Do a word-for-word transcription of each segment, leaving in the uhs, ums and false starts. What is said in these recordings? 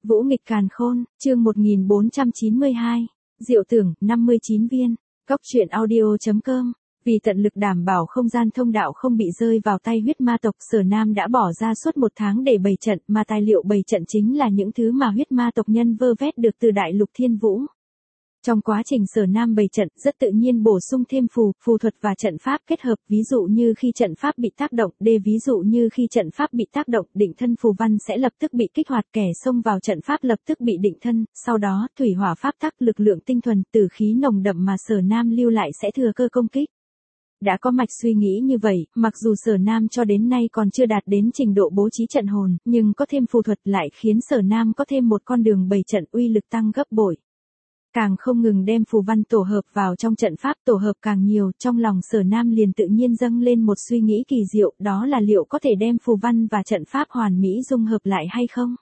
Vũ nghịch càn khôn, chương một nghìn bốn trăm chín mươi hai. Diệu tưởng, năm mươi chín viên. Góc truyện audio.com. Vì tận lực đảm bảo không gian thông đạo không bị rơi vào tay huyết ma tộc, Sở Nam đã bỏ ra suốt một tháng để bày trận, mà tài liệu bày trận chính là những thứ mà huyết ma tộc nhân vơ vét được từ đại lục thiên vũ. Trong quá trình Sở Nam bày trận, rất tự nhiên bổ sung thêm phù, phù thuật và trận pháp kết hợp, ví dụ như khi trận pháp bị tác động, d ví dụ như khi trận pháp bị tác động, định thân phù văn sẽ lập tức bị kích hoạt, kẻ xông vào trận pháp lập tức bị định thân, sau đó, thủy hỏa pháp tắc, lực lượng tinh thuần, tử khí nồng đậm mà Sở Nam lưu lại sẽ thừa cơ công kích. Đã có mạch suy nghĩ như vậy, mặc dù Sở Nam cho đến nay còn chưa đạt đến trình độ bố trí trận hồn, nhưng có thêm phù thuật lại khiến Sở Nam có thêm một con đường bày trận uy lực tăng gấp bội. Càng không ngừng đem phù văn tổ hợp vào trong trận pháp, tổ hợp càng nhiều, trong lòng Sở Nam liền tự nhiên dâng lên một suy nghĩ kỳ diệu, đó là liệu có thể đem phù văn và trận pháp hoàn mỹ dung hợp lại hay không?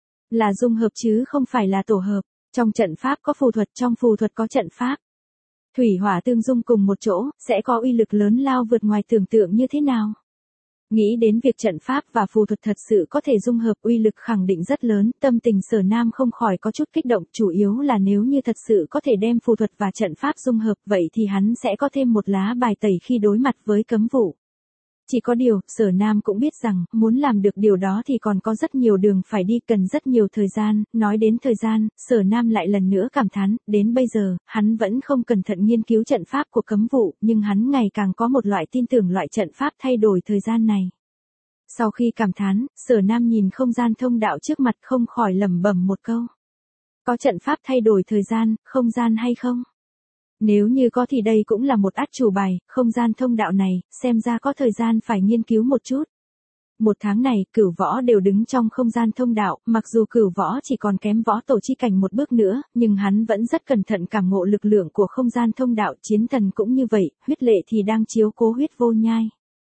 Là dung hợp chứ không phải là tổ hợp, trong trận pháp có phù thuật, trong phù thuật có trận pháp. Thủy hỏa tương dung cùng một chỗ, sẽ có uy lực lớn lao vượt ngoài tưởng tượng như thế nào? Nghĩ đến việc trận pháp và phù thuật thật sự có thể dung hợp, uy lực khẳng định rất lớn, tâm tình Sở Nam không khỏi có chút kích động, chủ yếu là nếu như thật sự có thể đem phù thuật và trận pháp dung hợp, vậy thì hắn sẽ có thêm một lá bài tẩy khi đối mặt với cấm vụ. Chỉ có điều, Sở Nam cũng biết rằng, muốn làm được điều đó thì còn có rất nhiều đường phải đi, cần rất nhiều thời gian, nói đến thời gian, Sở Nam lại lần nữa cảm thán, đến bây giờ, hắn vẫn không cẩn thận nghiên cứu trận pháp của cấm vụ, nhưng hắn ngày càng có một loại tin tưởng loại trận pháp thay đổi thời gian này. Sau khi cảm thán, Sở Nam nhìn không gian thông đạo trước mặt không khỏi lẩm bẩm một câu. Có trận pháp thay đổi thời gian, không gian hay không? Nếu như có thì đây cũng là một át chủ bài, không gian thông đạo này, xem ra có thời gian phải nghiên cứu một chút. Một tháng này, Cửu Võ đều đứng trong không gian thông đạo, mặc dù Cửu Võ chỉ còn kém võ tổ chi cảnh một bước nữa, nhưng hắn vẫn rất cẩn thận cảm ngộ lực lượng của không gian thông đạo, Chiến Thần cũng như vậy, Huyết Lệ thì đang chiếu cố Huyết Vô Nhai.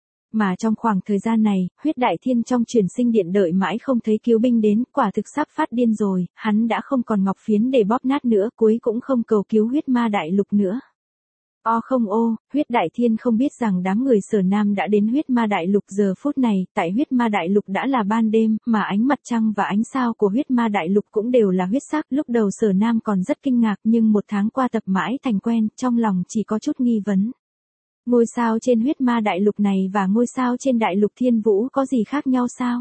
Mà trong khoảng thời gian này, Huyết Đại Thiên trong truyền sinh điện đợi mãi không thấy cứu binh đến, quả thực sắp phát điên rồi, hắn đã không còn ngọc phiến để bóp nát nữa, cuối cũng không cầu cứu huyết ma đại lục nữa. O không ô, Huyết Đại Thiên không biết rằng đám người Sở Nam đã đến huyết ma đại lục giờ phút này, tại huyết ma đại lục đã là ban đêm, mà ánh mặt trăng và ánh sao của huyết ma đại lục cũng đều là huyết sắc, lúc đầu Sở Nam còn rất kinh ngạc nhưng một tháng qua tập mãi thành quen, trong lòng chỉ có chút nghi vấn. Ngôi sao trên huyết ma đại lục này và ngôi sao trên đại lục thiên vũ có gì khác nhau sao?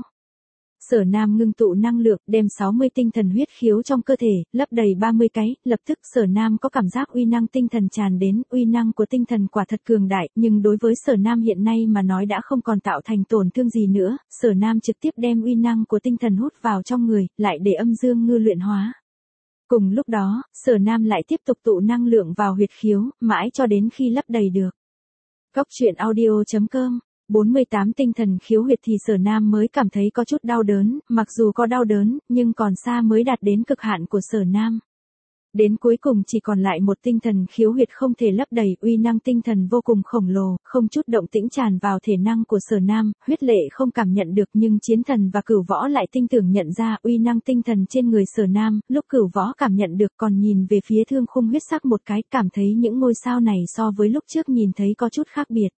Sở Nam ngưng tụ năng lượng, đem sáu mươi tinh thần huyết khiếu trong cơ thể, lấp đầy ba mươi cái, lập tức Sở Nam có cảm giác uy năng tinh thần tràn đến, uy năng của tinh thần quả thật cường đại, nhưng đối với Sở Nam hiện nay mà nói đã không còn tạo thành tổn thương gì nữa, Sở Nam trực tiếp đem uy năng của tinh thần hút vào trong người, lại để âm dương ngư luyện hóa. Cùng lúc đó, Sở Nam lại tiếp tục tụ năng lượng vào huyệt khiếu, mãi cho đến khi lấp đầy được. Góc truyện audio.com. bốn mươi tám tinh thần khiếu huyệt thì Sở Nam mới cảm thấy có chút đau đớn, mặc dù có đau đớn, nhưng còn xa mới đạt đến cực hạn của Sở Nam. Đến cuối cùng chỉ còn lại một tinh thần khiếu huyệt không thể lấp đầy, uy năng tinh thần vô cùng khổng lồ, không chút động tĩnh tràn vào thể năng của Sở Nam, Huyết Lệ không cảm nhận được nhưng Chiến Thần và Cửu Võ lại tinh tưởng nhận ra uy năng tinh thần trên người Sở Nam, lúc Cửu Võ cảm nhận được còn nhìn về phía thương khung huyết sắc một cái, cảm thấy những ngôi sao này so với lúc trước nhìn thấy có chút khác biệt.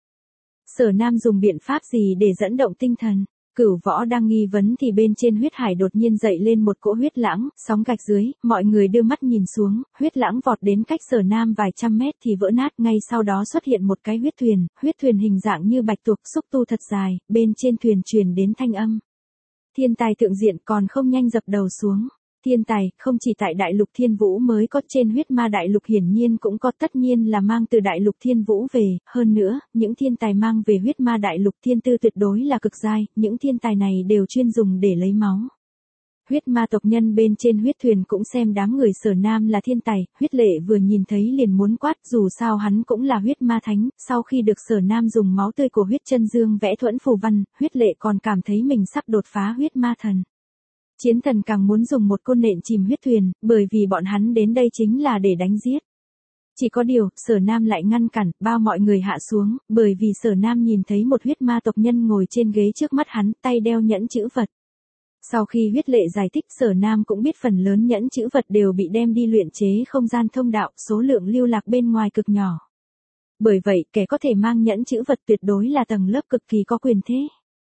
Sở Nam dùng biện pháp gì để dẫn động tinh thần? Cửu Võ đang nghi vấn thì bên trên huyết hải đột nhiên dậy lên một cỗ huyết lãng, sóng gạch dưới, mọi người đưa mắt nhìn xuống, huyết lãng vọt đến cách Sở Nam vài trăm mét thì vỡ nát, ngay sau đó xuất hiện một cái huyết thuyền, huyết thuyền hình dạng như bạch tuộc, xúc tu thật dài, bên trên thuyền truyền đến thanh âm. Thiên tài thượng diện, còn không nhanh dập đầu xuống. Thiên tài, không chỉ tại đại lục thiên vũ mới có, trên huyết ma đại lục hiển nhiên cũng có, tất nhiên là mang từ đại lục thiên vũ về, hơn nữa, những thiên tài mang về huyết ma đại lục thiên tư tuyệt đối là cực giai, những thiên tài này đều chuyên dùng để lấy máu. Huyết ma tộc nhân bên trên huyết thuyền cũng xem đám người Sở Nam là thiên tài, Huyết Lệ vừa nhìn thấy liền muốn quát, dù sao hắn cũng là huyết ma thánh, sau khi được Sở Nam dùng máu tươi của huyết chân dương vẽ thuẫn phù văn, Huyết Lệ còn cảm thấy mình sắp đột phá huyết ma thần. Chiến Thần càng muốn dùng một côn nện chìm huyết thuyền, bởi vì bọn hắn đến đây chính là để đánh giết. Chỉ có điều, Sở Nam lại ngăn cản, bao mọi người hạ xuống, bởi vì Sở Nam nhìn thấy một huyết ma tộc nhân ngồi trên ghế trước mắt hắn, tay đeo nhẫn chữ vật. Sau khi Huyết Lệ giải thích, Sở Nam cũng biết phần lớn nhẫn chữ vật đều bị đem đi luyện chế không gian thông đạo, số lượng lưu lạc bên ngoài cực nhỏ. Bởi vậy, kẻ có thể mang nhẫn chữ vật tuyệt đối là tầng lớp cực kỳ có quyền thế.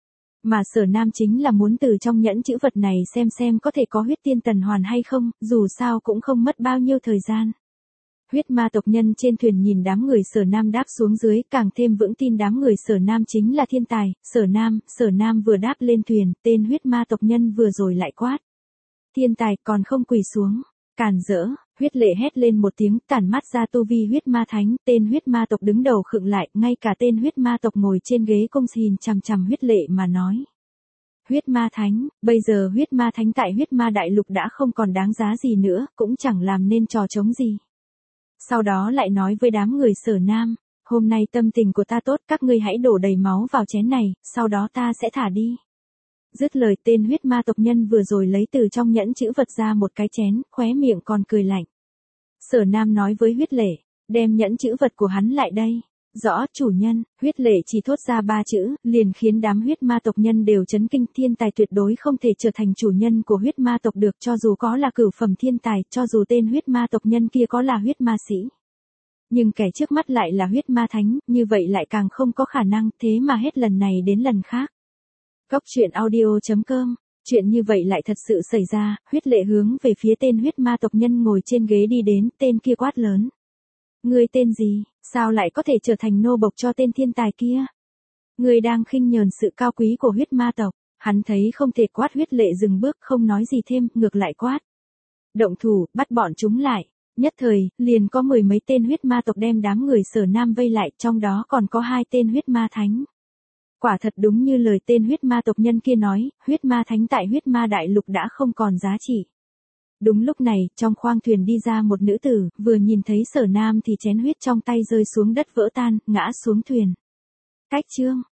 Mà Sở Nam chính là muốn từ trong nhẫn chữ vật này xem xem có thể có huyết tiên tần hoàn hay không, dù sao cũng không mất bao nhiêu thời gian. Huyết ma tộc nhân trên thuyền nhìn đám người Sở Nam đáp xuống dưới, càng thêm vững tin đám người Sở Nam chính là thiên tài. Sở Nam, Sở Nam vừa đáp lên thuyền, tên huyết ma tộc nhân vừa rồi lại quát. Thiên tài còn không quỳ xuống, càn rỡ, huyết lệ hét lên một tiếng, tản mắt ra tu vi huyết ma thánh, tên huyết ma tộc đứng đầu khựng lại, ngay cả tên huyết ma tộc ngồi trên ghế công nhìn chằm chằm huyết lệ mà nói. Huyết ma thánh, bây giờ huyết ma thánh tại huyết ma đại lục đã không còn đáng giá gì nữa, cũng chẳng làm nên trò trống gì. Sau đó lại nói với đám người Sở Nam, hôm nay tâm tình của ta tốt, các ngươi hãy đổ đầy máu vào chén này, sau đó ta sẽ thả đi. Dứt lời, tên huyết ma tộc nhân vừa rồi lấy từ trong nhẫn chữ vật ra một cái chén, khóe miệng còn cười lạnh. Sở Nam nói với huyết lệ, đem nhẫn chữ vật của hắn lại đây. Rõ, chủ nhân. Huyết lệ chỉ thốt ra ba chữ, liền khiến đám huyết ma tộc nhân đều chấn kinh. Thiên tài tuyệt đối không thể trở thành chủ nhân của huyết ma tộc được, cho dù có là cửu phẩm thiên tài, cho dù tên huyết ma tộc nhân kia có là huyết ma sĩ. Nhưng kẻ trước mắt lại là huyết ma thánh, như vậy lại càng không có khả năng, thế mà hết lần này đến lần khác. Góc truyện audio chấm com. Chuyện như vậy lại thật sự xảy ra. Huyết lệ hướng về phía tên huyết ma tộc nhân ngồi trên ghế đi đến, tên kia quát lớn. Ngươi tên gì, sao lại có thể trở thành nô bộc cho tên thiên tài kia? Ngươi đang khinh nhờn sự cao quý của huyết ma tộc. Hắn thấy không thể quát, huyết lệ dừng bước không nói gì thêm, ngược lại quát. Động thủ, bắt bọn chúng lại. Nhất thời, liền có mười mấy tên huyết ma tộc đem đám người Sở Nam vây lại, trong đó còn có hai tên huyết ma thánh. Quả thật đúng như lời tên huyết ma tộc nhân kia nói, huyết ma thánh tại huyết ma đại lục đã không còn giá trị. Đúng lúc này, trong khoang thuyền đi ra một nữ tử, vừa nhìn thấy Sở Nam thì chén huyết trong tay rơi xuống đất vỡ tan, ngã xuống thuyền. Cách chương.